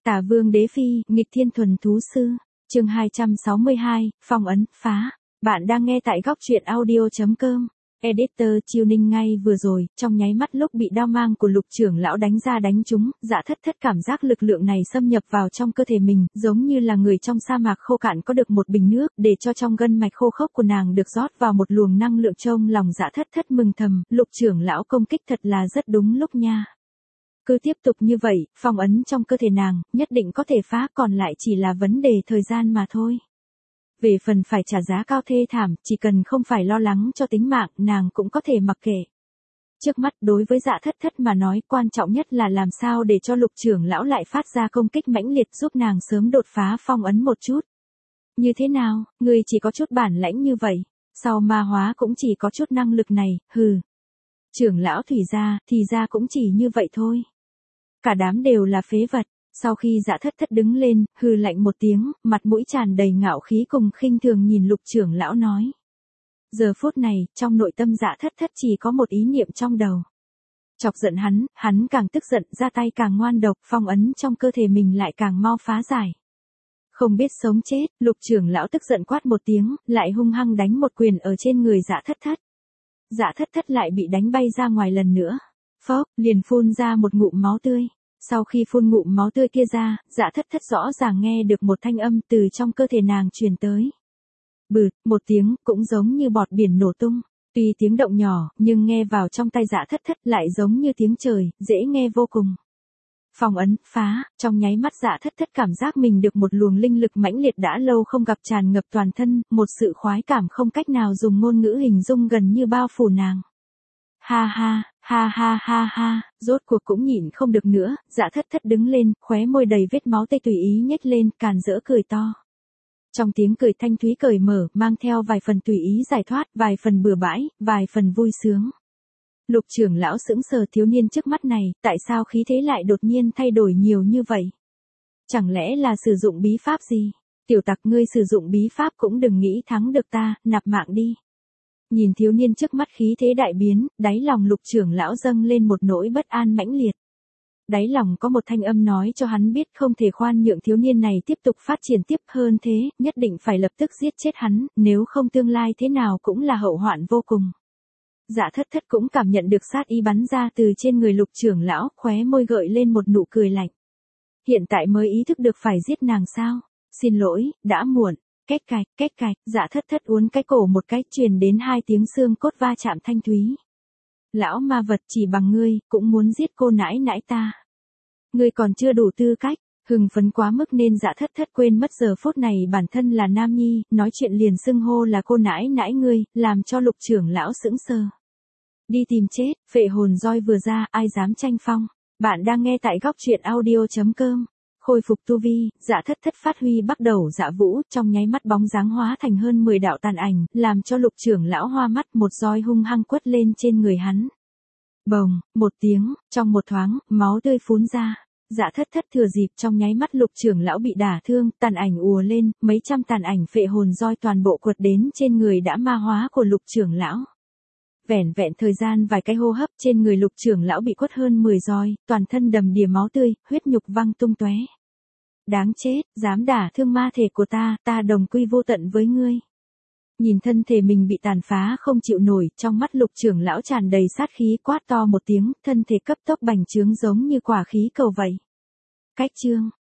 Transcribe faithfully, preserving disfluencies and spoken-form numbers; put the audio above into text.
Tả Vương Đế Phi, nghịch thiên thuần thú sư. Chương hai trăm sáu mươi hai, phong ấn, phá. Bạn đang nghe tại góc truyện audio chấm com. Editor Chiêu Ninh ngay vừa rồi, trong nháy mắt lúc bị đao mang của Lục trưởng lão đánh ra đánh trúng, Dạ Thất Thất cảm giác lực lượng này xâm nhập vào trong cơ thể mình, giống như là người trong sa mạc khô cạn có được một bình nước, để cho trong gân mạch khô khốc của nàng được rót vào một luồng năng lượng. Trong lòng Dạ Thất Thất mừng thầm, Lục trưởng lão công kích thật là rất đúng lúc nha. Cứ tiếp tục như vậy, phong ấn trong cơ thể nàng, nhất định có thể phá, còn lại chỉ là vấn đề thời gian mà thôi. Về phần phải trả giá cao thê thảm, chỉ cần không phải lo lắng cho tính mạng, nàng cũng có thể mặc kệ. Trước mắt đối với Dạ Thất Thất mà nói, quan trọng nhất là làm sao để cho Lục trưởng lão lại phát ra công kích mãnh liệt, giúp nàng sớm đột phá phong ấn một chút. Như thế nào, ngươi chỉ có chút bản lãnh như vậy, sau ma hóa cũng chỉ có chút năng lực này, hừ. Trưởng lão Thủy gia, thì ra cũng chỉ như vậy thôi. Cả đám đều là phế vật. Sau khi Dạ Thất Thất đứng lên, hừ lạnh một tiếng, mặt mũi tràn đầy ngạo khí cùng khinh thường nhìn Lục trưởng lão nói. Giờ phút này, trong nội tâm Dạ Thất Thất chỉ có một ý niệm trong đầu. Chọc giận hắn, hắn càng tức giận, ra tay càng ngoan độc, phong ấn trong cơ thể mình lại càng mau phá giải. Không biết sống chết, Lục trưởng lão tức giận quát một tiếng, lại hung hăng đánh một quyền ở trên người Dạ Thất Thất. Dạ Thất Thất lại bị đánh bay ra ngoài lần nữa. Phốc, liền phun ra một ngụm máu tươi. Sau khi phun ngụm máu tươi kia ra, Dạ Thất Thất rõ ràng nghe được một thanh âm từ trong cơ thể nàng truyền tới. Bụt, một tiếng, cũng giống như bọt biển nổ tung. Tuy tiếng động nhỏ, nhưng nghe vào trong tai Dạ Thất Thất lại giống như tiếng trời, dễ nghe vô cùng. Phong ấn, phá, trong nháy mắt Dạ Thất Thất cảm giác mình được một luồng linh lực mãnh liệt đã lâu không gặp tràn ngập toàn thân, một sự khoái cảm không cách nào dùng ngôn ngữ hình dung gần như bao phủ nàng. Ha ha, ha ha ha ha, rốt cuộc cũng nhịn không được nữa, Dạ Thất Thất đứng lên, khóe môi đầy vết máu tươi tùy ý nhếch lên, càn rỡ cười to. Trong tiếng cười thanh thúy cởi mở, mang theo vài phần tùy ý giải thoát, vài phần bừa bãi, vài phần vui sướng. Lục trưởng lão sững sờ, thiếu niên trước mắt này, tại sao khí thế lại đột nhiên thay đổi nhiều như vậy? Chẳng lẽ là sử dụng bí pháp gì? Tiểu tặc, ngươi sử dụng bí pháp cũng đừng nghĩ thắng được ta, nạp mạng đi. Nhìn thiếu niên trước mắt khí thế đại biến, đáy lòng Lục trưởng lão dâng lên một nỗi bất an mãnh liệt. Đáy lòng có một thanh âm nói cho hắn biết không thể khoan nhượng thiếu niên này tiếp tục phát triển tiếp, hơn thế, nhất định phải lập tức giết chết hắn, nếu không tương lai thế nào cũng là hậu hoạn vô cùng. Dạ Thất Thất cũng cảm nhận được sát ý bắn ra từ trên người Lục trưởng lão, khóe môi gợi lên một nụ cười lạnh. Hiện tại mới ý thức được phải giết nàng sao? Xin lỗi, đã muộn. Két cạch, két cạch, Dạ Thất Thất uốn cái cổ một cái, truyền đến hai tiếng xương cốt va chạm thanh thúy. Lão ma vật, chỉ bằng ngươi, cũng muốn giết cô nãi nãi ta. Ngươi còn chưa đủ tư cách. Hưng phấn quá mức nên Dạ Thất Thất quên mất giờ phút này bản thân là nam nhi, nói chuyện liền xưng hô là cô nãi nãi ngươi, làm cho Lục trưởng lão sững sờ. Đi tìm chết, phệ hồn roi vừa ra, ai dám tranh phong. Bạn đang nghe tại góc truyện audio chấm com. Khôi phục tu vi, Dạ Thất Thất phát huy bắt đầu dạ vũ, trong nháy mắt bóng dáng hóa thành hơn mười đạo tàn ảnh, làm cho Lục trưởng lão hoa mắt, một roi hung hăng quất lên trên người hắn. Bồng, một tiếng, trong một thoáng, máu tươi phún ra. Dạ Thất Thất thừa dịp trong nháy mắt Lục trưởng lão bị đả thương, tàn ảnh ùa lên, mấy trăm tàn ảnh phệ hồn roi toàn bộ quật đến trên người đã ma hóa của Lục trưởng lão. Vẻn vẹn thời gian vài cái hô hấp, trên người Lục trưởng lão bị quất hơn mười roi, toàn thân đầm đìa máu tươi, huyết nhục văng tung tóe. Đáng chết, dám đả thương ma thể của ta, ta đồng quy vô tận với ngươi. Nhìn thân thể mình bị tàn phá không chịu nổi, trong mắt Lục trưởng lão tràn đầy sát khí, quát to một tiếng, thân thể cấp tốc bành trướng giống như quả khí cầu vậy. Cách chương,